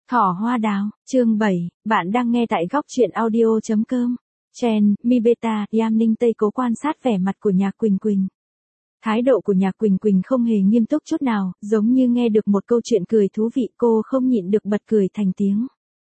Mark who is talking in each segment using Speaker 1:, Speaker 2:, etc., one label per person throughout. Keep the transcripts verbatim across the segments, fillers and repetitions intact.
Speaker 1: Thỏ hoa đào, chương bảy, bạn đang nghe tại góc truyện audio chấm com. Chen, Mibeta, Yam Ninh Tây Cố quan sát vẻ mặt của Nhạc Quỳnh Quỳnh. Thái độ của Nhạc Quỳnh Quỳnh không hề nghiêm túc chút nào, giống như nghe được một câu chuyện cười thú vị, cô không nhịn được bật cười thành tiếng.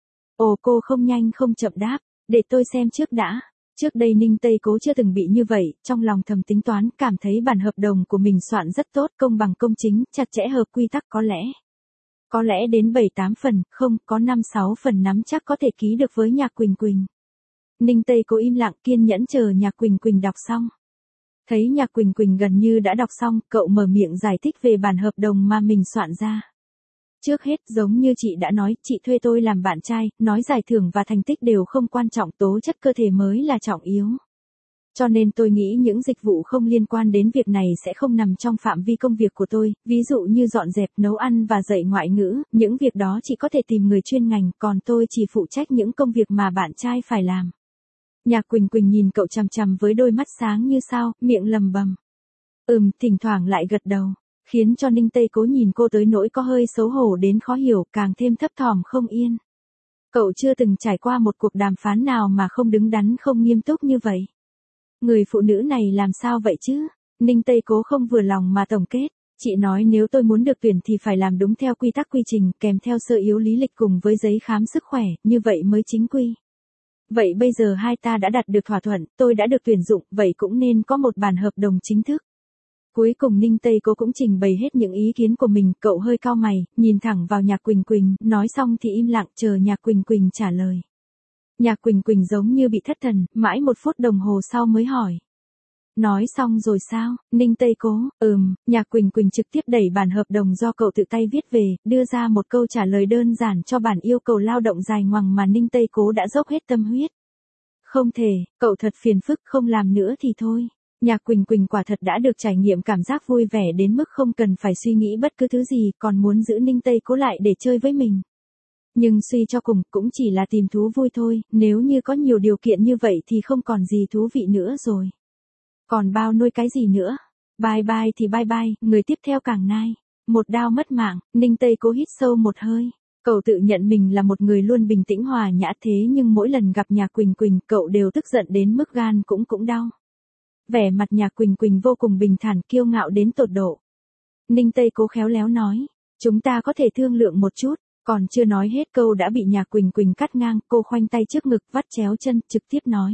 Speaker 1: Ồ, cô không nhanh không chậm đáp, để tôi xem trước đã. Trước đây Ninh Tây Cố chưa từng bị như vậy, trong lòng thầm tính toán, cảm thấy bản hợp đồng của mình soạn rất tốt, công bằng công chính, chặt chẽ hợp quy tắc có lẽ. Có lẽ đến bảy tám phần, không, có năm sáu phần nắm chắc có thể ký được với Nhạc Quỳnh Quỳnh. Ninh Tây Cố im lặng kiên nhẫn chờ Nhạc Quỳnh Quỳnh đọc xong. Thấy Nhạc Quỳnh Quỳnh gần như đã đọc xong, cậu mở miệng giải thích về bản hợp đồng mà mình soạn ra. Trước hết, giống như chị đã nói, chị thuê tôi làm bạn trai, nói giải thưởng và thành tích đều không quan trọng, tố chất cơ thể mới là trọng yếu. Cho nên tôi nghĩ những dịch vụ không liên quan đến việc này sẽ không nằm trong phạm vi công việc của tôi, ví dụ như dọn dẹp, nấu ăn và dạy ngoại ngữ, những việc đó chỉ có thể tìm người chuyên ngành, còn tôi chỉ phụ trách những công việc mà bạn trai phải làm. Nhạc Quỳnh Quỳnh nhìn cậu chằm chằm với đôi mắt sáng như sao, miệng lầm bầm. Ừm, thỉnh thoảng lại gật đầu, khiến cho Ninh Tây Cố nhìn cô tới nỗi có hơi xấu hổ đến khó hiểu, càng thêm thấp thỏm không yên. Cậu chưa từng trải qua một cuộc đàm phán nào mà không đứng đắn không nghiêm túc như vậy. Người phụ nữ này làm sao vậy chứ? Ninh Tây Cố không vừa lòng mà tổng kết. Chị nói nếu tôi muốn được tuyển thì phải làm đúng theo quy tắc quy trình, kèm theo sơ yếu lý lịch cùng với giấy khám sức khỏe, như vậy mới chính quy. Vậy bây giờ hai ta đã đạt được thỏa thuận, tôi đã được tuyển dụng, vậy cũng nên có một bản hợp đồng chính thức. Cuối cùng Ninh Tây Cố cũng trình bày hết những ý kiến của mình, cậu hơi cau mày, nhìn thẳng vào Nhạc Quỳnh Quỳnh, nói xong thì im lặng chờ Nhạc Quỳnh Quỳnh trả lời. Nhạc Quỳnh Quỳnh giống như bị thất thần, mãi một phút đồng hồ sau mới hỏi. Nói xong rồi sao? Ninh Tây Cố, ừm, Nhạc Quỳnh Quỳnh trực tiếp đẩy bản hợp đồng do cậu tự tay viết về, đưa ra một câu trả lời đơn giản cho bản yêu cầu lao động dài ngoằng mà Ninh Tây Cố đã dốc hết tâm huyết. Không thể, cậu thật phiền phức, không làm nữa thì thôi. Nhạc Quỳnh Quỳnh quả thật đã được trải nghiệm cảm giác vui vẻ đến mức không cần phải suy nghĩ bất cứ thứ gì, còn muốn giữ Ninh Tây Cố lại để chơi với mình. Nhưng suy cho cùng, cũng chỉ là tìm thú vui thôi, nếu như có nhiều điều kiện như vậy thì không còn gì thú vị nữa rồi. Còn bao nuôi cái gì nữa? Bye bye thì bye bye, người tiếp theo càng nai. Một đao mất mạng, Ninh Tây Cố hít sâu một hơi. Cậu tự nhận mình là một người luôn bình tĩnh hòa nhã thế nhưng mỗi lần gặp Nhạc Quỳnh Quỳnh, cậu đều tức giận đến mức gan cũng cũng đau. Vẻ mặt Nhạc Quỳnh Quỳnh vô cùng bình thản, kiêu ngạo đến tột độ. Ninh Tây Cố khéo léo nói, chúng ta có thể thương lượng một chút. Còn chưa nói hết câu đã bị Nhạc Quỳnh Quỳnh cắt ngang, cô khoanh tay trước ngực, vắt chéo chân, trực tiếp nói.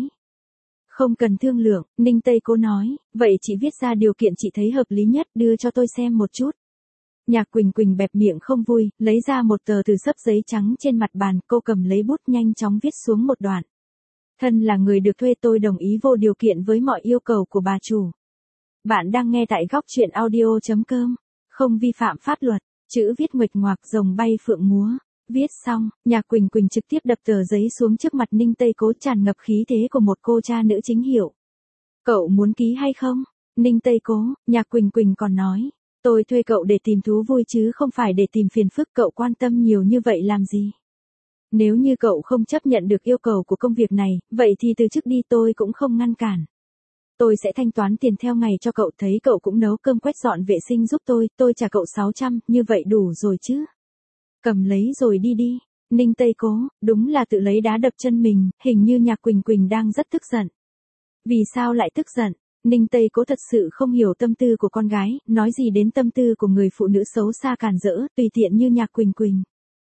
Speaker 1: Không cần thương lượng, Ninh Tây Cố nói, vậy chị viết ra điều kiện chị thấy hợp lý nhất, đưa cho tôi xem một chút. Nhạc Quỳnh Quỳnh bẹp miệng không vui, lấy ra một tờ từ xấp giấy trắng trên mặt bàn, cô cầm lấy bút nhanh chóng viết xuống một đoạn. Thân là người được thuê tôi đồng ý vô điều kiện với mọi yêu cầu của bà chủ. Bạn đang nghe tại góc truyện audio chấm com, không vi phạm pháp luật. Chữ viết nguệch ngoạc, rồng bay phượng múa. Viết xong, Nhạc Quỳnh Quỳnh trực tiếp đập tờ giấy xuống trước mặt Ninh Tây Cố, tràn ngập khí thế của một cô cha nữ chính hiệu. Cậu muốn ký hay không? Ninh Tây Cố, Nhạc Quỳnh Quỳnh còn nói. Tôi thuê cậu để tìm thú vui chứ không phải để tìm phiền phức, cậu quan tâm nhiều như vậy làm gì? Nếu như cậu không chấp nhận được yêu cầu của công việc này, vậy thì từ chức đi, tôi cũng không ngăn cản. Tôi sẽ thanh toán tiền theo ngày cho cậu, thấy cậu cũng nấu cơm quét dọn vệ sinh giúp tôi, tôi trả cậu sáu trăm, như vậy đủ rồi chứ. Cầm lấy rồi đi đi. Ninh Tây Cố, đúng là tự lấy đá đập chân mình, hình như Nhạc Quỳnh Quỳnh đang rất tức giận. Vì sao lại tức giận? Ninh Tây Cố thật sự không hiểu tâm tư của con gái, nói gì đến tâm tư của người phụ nữ xấu xa càn rỡ, tùy tiện như Nhạc Quỳnh Quỳnh.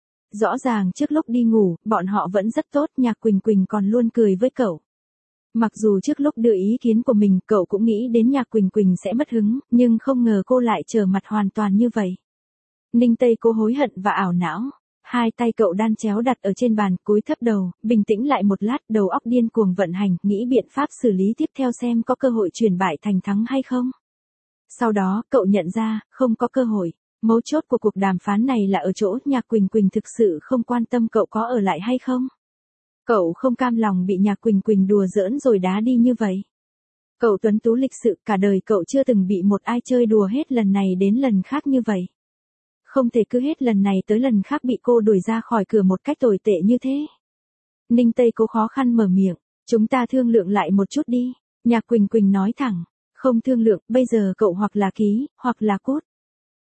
Speaker 1: Rõ ràng trước lúc đi ngủ, bọn họ vẫn rất tốt, Nhạc Quỳnh Quỳnh còn luôn cười với cậu. Mặc dù trước lúc đưa ý kiến của mình, cậu cũng nghĩ đến Nhạc Quỳnh Quỳnh sẽ mất hứng, nhưng không ngờ cô lại trở mặt hoàn toàn như vậy. Ninh Tây Cố hối hận và ảo não. Hai tay cậu đan chéo đặt ở trên bàn, cúi thấp đầu, bình tĩnh lại một lát, đầu óc điên cuồng vận hành, nghĩ biện pháp xử lý tiếp theo xem có cơ hội chuyển bại thành thắng hay không. Sau đó, cậu nhận ra, không có cơ hội. Mấu chốt của cuộc đàm phán này là ở chỗ Nhạc Quỳnh Quỳnh thực sự không quan tâm cậu có ở lại hay không. Cậu không cam lòng bị Nhạc Quỳnh Quỳnh đùa giỡn rồi đá đi như vậy. Cậu tuấn tú lịch sự, cả đời cậu chưa từng bị một ai chơi đùa hết lần này đến lần khác như vậy. Không thể cứ hết lần này tới lần khác bị cô đuổi ra khỏi cửa một cách tồi tệ như thế. Ninh Tây Cố khó khăn mở miệng, chúng ta thương lượng lại một chút đi. Nhạc Quỳnh Quỳnh nói thẳng, không thương lượng, bây giờ cậu hoặc là ký, hoặc là cút.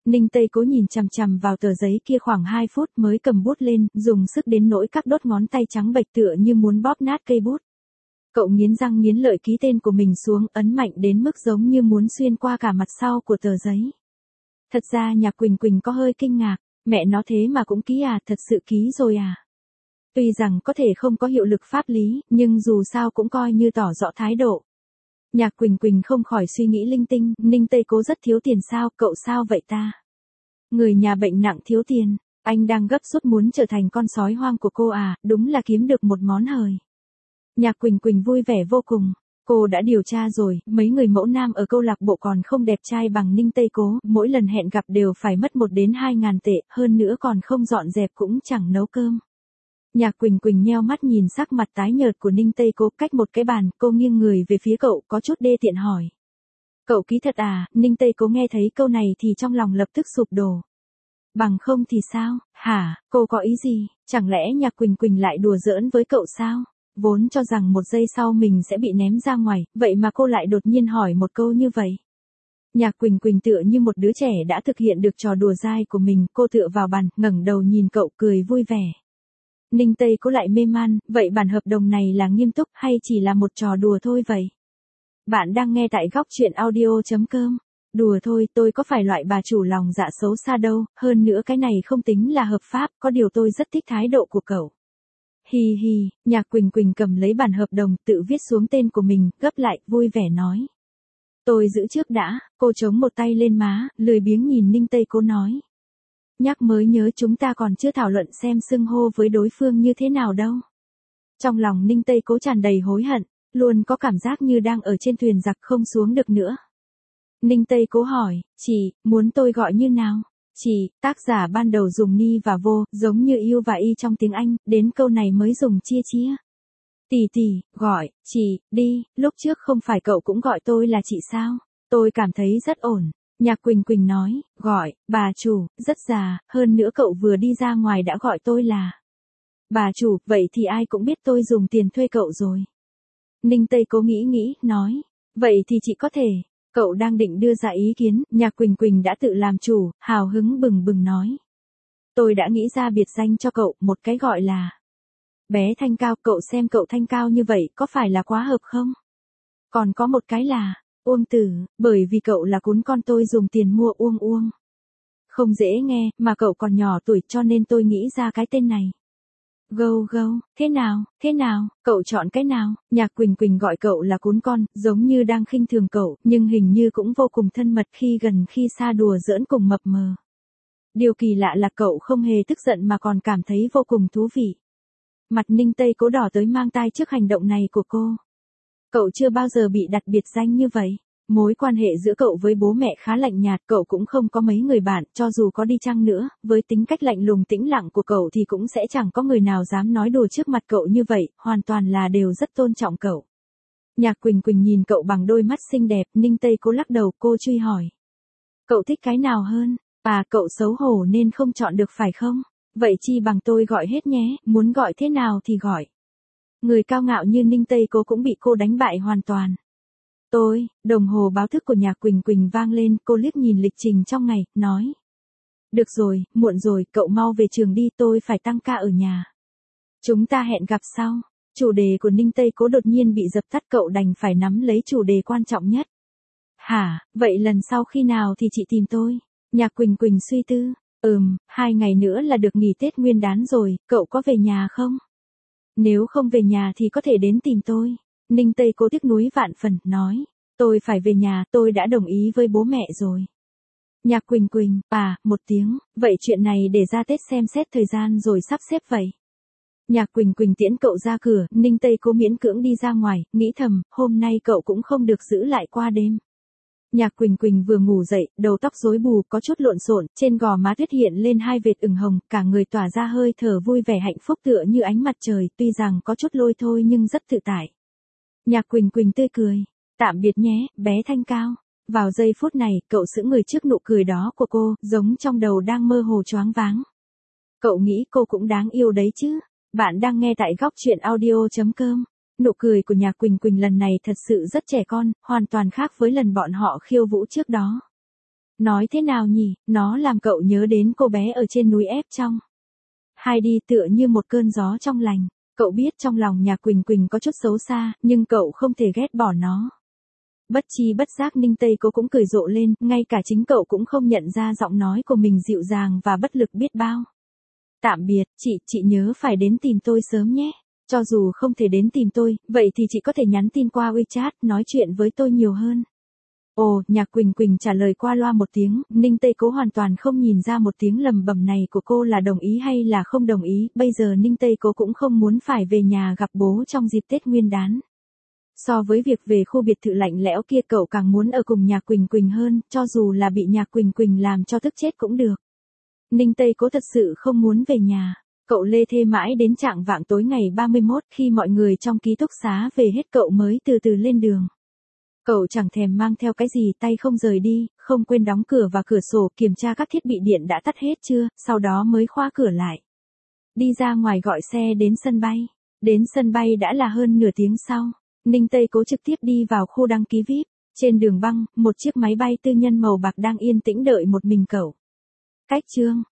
Speaker 1: Ninh Tây Cố nhìn chằm chằm vào tờ giấy kia khoảng hai phút mới cầm bút lên, dùng sức đến nỗi các đốt ngón tay trắng bệch tựa như muốn bóp nát cây bút. Cậu nghiến răng nghiến lợi ký tên của mình xuống, ấn mạnh đến mức giống như muốn xuyên qua cả mặt sau của tờ giấy. Thật ra Nhạc Quỳnh Quỳnh có hơi kinh ngạc, mẹ nó thế mà cũng ký à, thật sự ký rồi à. Tuy rằng có thể không có hiệu lực pháp lý, nhưng dù sao cũng coi như tỏ rõ thái độ. Nhạc Quỳnh Quỳnh không khỏi suy nghĩ linh tinh, Ninh Tây Cố rất thiếu tiền sao, cậu sao vậy ta? Người nhà bệnh nặng thiếu tiền, anh đang gấp rút muốn trở thành con sói hoang của cô à, đúng là kiếm được một món hời. Nhạc Quỳnh Quỳnh vui vẻ vô cùng, cô đã điều tra rồi, mấy người mẫu nam ở câu lạc bộ còn không đẹp trai bằng Ninh Tây Cố, mỗi lần hẹn gặp đều phải mất một đến hai ngàn tệ, hơn nữa còn không dọn dẹp cũng chẳng nấu cơm. Nhạc Quỳnh Quỳnh nheo mắt nhìn sắc mặt tái nhợt của Ninh Tây Cố, cách một cái bàn, cô nghiêng người về phía cậu, có chút đê tiện hỏi. Cậu ký thật à? Ninh Tây Cố nghe thấy câu này thì trong lòng lập tức sụp đổ. Bằng không thì sao, hả, cô có ý gì, chẳng lẽ Nhạc Quỳnh Quỳnh lại đùa giỡn với cậu sao? Vốn cho rằng một giây sau mình sẽ bị ném ra ngoài, vậy mà cô lại đột nhiên hỏi một câu như vậy. Nhạc Quỳnh Quỳnh tựa như một đứa trẻ đã thực hiện được trò đùa dai của mình, cô tựa vào bàn, ngẩng đầu nhìn cậu cười vui vẻ. Ninh Tây Cố lại mê man, vậy bản hợp đồng này là nghiêm túc hay chỉ là một trò đùa thôi vậy? Bạn đang nghe tại góc truyện audio chấm com. Đùa thôi, tôi có phải loại bà chủ lòng dạ xấu xa đâu, hơn nữa cái này không tính là hợp pháp, có điều tôi rất thích thái độ của cậu. Hi hi, Nhạc Quỳnh Quỳnh cầm lấy bản hợp đồng, tự viết xuống tên của mình, gấp lại, vui vẻ nói. Tôi giữ trước đã, cô chống một tay lên má, lười biếng nhìn Ninh Tây Cố nói. Nhắc mới nhớ chúng ta còn chưa thảo luận xem xưng hô với đối phương như thế nào đâu. Trong lòng Ninh Tây Cố tràn đầy hối hận, luôn có cảm giác như đang ở trên thuyền giặc không xuống được nữa. Ninh Tây Cố hỏi, chị, muốn tôi gọi như nào? Chị, tác giả ban đầu dùng ni và vô, giống như yêu và y trong tiếng Anh, đến câu này mới dùng chia chia. Tỷ tỷ, gọi, chị, đi, lúc trước không phải cậu cũng gọi tôi là chị sao? Tôi cảm thấy rất ổn. Nhạc Quỳnh Quỳnh nói, gọi, bà chủ, rất già, hơn nữa cậu vừa đi ra ngoài đã gọi tôi là. Bà chủ, vậy thì ai cũng biết tôi dùng tiền thuê cậu rồi. Ninh Tây Cố nghĩ nghĩ, nói, vậy thì chị có thể. Cậu đang định đưa ra ý kiến, Nhạc Quỳnh Quỳnh đã tự làm chủ, hào hứng bừng bừng nói. Tôi đã nghĩ ra biệt danh cho cậu, một cái gọi là bé Thanh Cao, cậu xem cậu thanh cao như vậy có phải là quá hợp không? Còn có một cái là Uông Tử, bởi vì cậu là cún con tôi dùng tiền mua Uông Uông. Không dễ nghe, mà cậu còn nhỏ tuổi cho nên tôi nghĩ ra cái tên này. Gâu gâu, thế nào, thế nào, cậu chọn cái nào? Nhạc Quỳnh Quỳnh gọi cậu là cún con, giống như đang khinh thường cậu, nhưng hình như cũng vô cùng thân mật khi gần khi xa đùa giỡn cùng mập mờ. Điều kỳ lạ là cậu không hề tức giận mà còn cảm thấy vô cùng thú vị. Mặt Ninh Tây Cố đỏ tới mang tai trước hành động này của cô. Cậu chưa bao giờ bị đặt biệt danh như vậy. Mối quan hệ giữa cậu với bố mẹ khá lạnh nhạt, cậu cũng không có mấy người bạn, cho dù có đi chăng nữa, với tính cách lạnh lùng tĩnh lặng của cậu thì cũng sẽ chẳng có người nào dám nói đùa trước mặt cậu như vậy, hoàn toàn là đều rất tôn trọng cậu. Nhạc Quỳnh Quỳnh nhìn cậu bằng đôi mắt xinh đẹp, Ninh Tây Cố lắc đầu, cô truy hỏi. Cậu thích cái nào hơn? À, cậu xấu hổ nên không chọn được phải không? Vậy chi bằng tôi gọi hết nhé, muốn gọi thế nào thì gọi. Người cao ngạo như Ninh Tây Cố cũng bị cô đánh bại hoàn toàn. Tôi, đồng hồ báo thức của Nhạc Quỳnh Quỳnh vang lên, cô liếc nhìn lịch trình trong ngày, nói. Được rồi, muộn rồi, cậu mau về trường đi, tôi phải tăng ca ở nhà. Chúng ta hẹn gặp sau. Chủ đề của Ninh Tây Cố đột nhiên bị dập tắt, cậu đành phải nắm lấy chủ đề quan trọng nhất. Hả, vậy lần sau khi nào thì chị tìm tôi? Nhạc Quỳnh Quỳnh suy tư. Ừm, hai ngày nữa là được nghỉ Tết Nguyên đán rồi, cậu có về nhà không? Nếu không về nhà thì có thể đến tìm tôi. Ninh Tây Cố tiếc nuối vạn phần, nói. Tôi phải về nhà, tôi đã đồng ý với bố mẹ rồi. Nhạc Quỳnh Quỳnh, à, một tiếng, vậy chuyện này để ra Tết xem xét thời gian rồi sắp xếp vậy. Nhạc Quỳnh Quỳnh tiễn cậu ra cửa, Ninh Tây Cố miễn cưỡng đi ra ngoài, nghĩ thầm, hôm nay cậu cũng không được giữ lại qua đêm. Nhạc Quỳnh Quỳnh vừa ngủ dậy, đầu tóc rối bù, có chút lộn xộn, trên gò má tuyết hiện lên hai vệt ửng hồng, cả người tỏa ra hơi thở vui vẻ hạnh phúc tựa như ánh mặt trời, tuy rằng có chút lôi thôi nhưng rất tự tại. Nhạc Quỳnh Quỳnh tươi cười, tạm biệt nhé, bé Thanh Cao. Vào giây phút này, cậu sững người trước nụ cười đó của cô, giống trong đầu đang mơ hồ choáng váng. Cậu nghĩ cô cũng đáng yêu đấy chứ. Bạn đang nghe tại góc truyện audio chấm com. Nụ cười của Nhạc Quỳnh Quỳnh lần này thật sự rất trẻ con, hoàn toàn khác với lần bọn họ khiêu vũ trước đó. Nói thế nào nhỉ, nó làm cậu nhớ đến cô bé ở trên núi ép trong. Heidi tựa như một cơn gió trong lành. Cậu biết trong lòng nhà Quỳnh Quỳnh có chút xấu xa, nhưng cậu không thể ghét bỏ nó. Bất chi bất giác Ninh Tây Cố cũng cười rộ lên, ngay cả chính cậu cũng không nhận ra giọng nói của mình dịu dàng và bất lực biết bao. Tạm biệt, chị, chị nhớ phải đến tìm tôi sớm nhé. Cho dù không thể đến tìm tôi, vậy thì chị có thể nhắn tin qua WeChat, nói chuyện với tôi nhiều hơn. Ồ, Nhạc Quỳnh Quỳnh trả lời qua loa một tiếng, Ninh Tây Cố hoàn toàn không nhìn ra một tiếng lầm bầm này của cô là đồng ý hay là không đồng ý, bây giờ Ninh Tây Cố cũng không muốn phải về nhà gặp bố trong dịp Tết Nguyên đán. So với việc về khu biệt thự lạnh lẽo kia cậu càng muốn ở cùng Nhạc Quỳnh Quỳnh hơn, cho dù là bị Nhạc Quỳnh Quỳnh làm cho tức chết cũng được. Ninh Tây Cố thật sự không muốn về nhà. Cậu lê thê mãi đến chạng vạng tối ngày ba mươi mốt khi mọi người trong ký túc xá về hết cậu mới từ từ lên đường. Cậu chẳng thèm mang theo cái gì, tay không rời đi, không quên đóng cửa và cửa sổ, kiểm tra các thiết bị điện đã tắt hết chưa, sau đó mới khóa cửa lại. Đi ra ngoài gọi xe đến sân bay. Đến sân bay đã là hơn nửa tiếng sau. Ninh Tây Cố trực tiếp đi vào khu đăng ký vi ai pi. Trên đường băng, một chiếc máy bay tư nhân màu bạc đang yên tĩnh đợi một mình cậu. Cách chương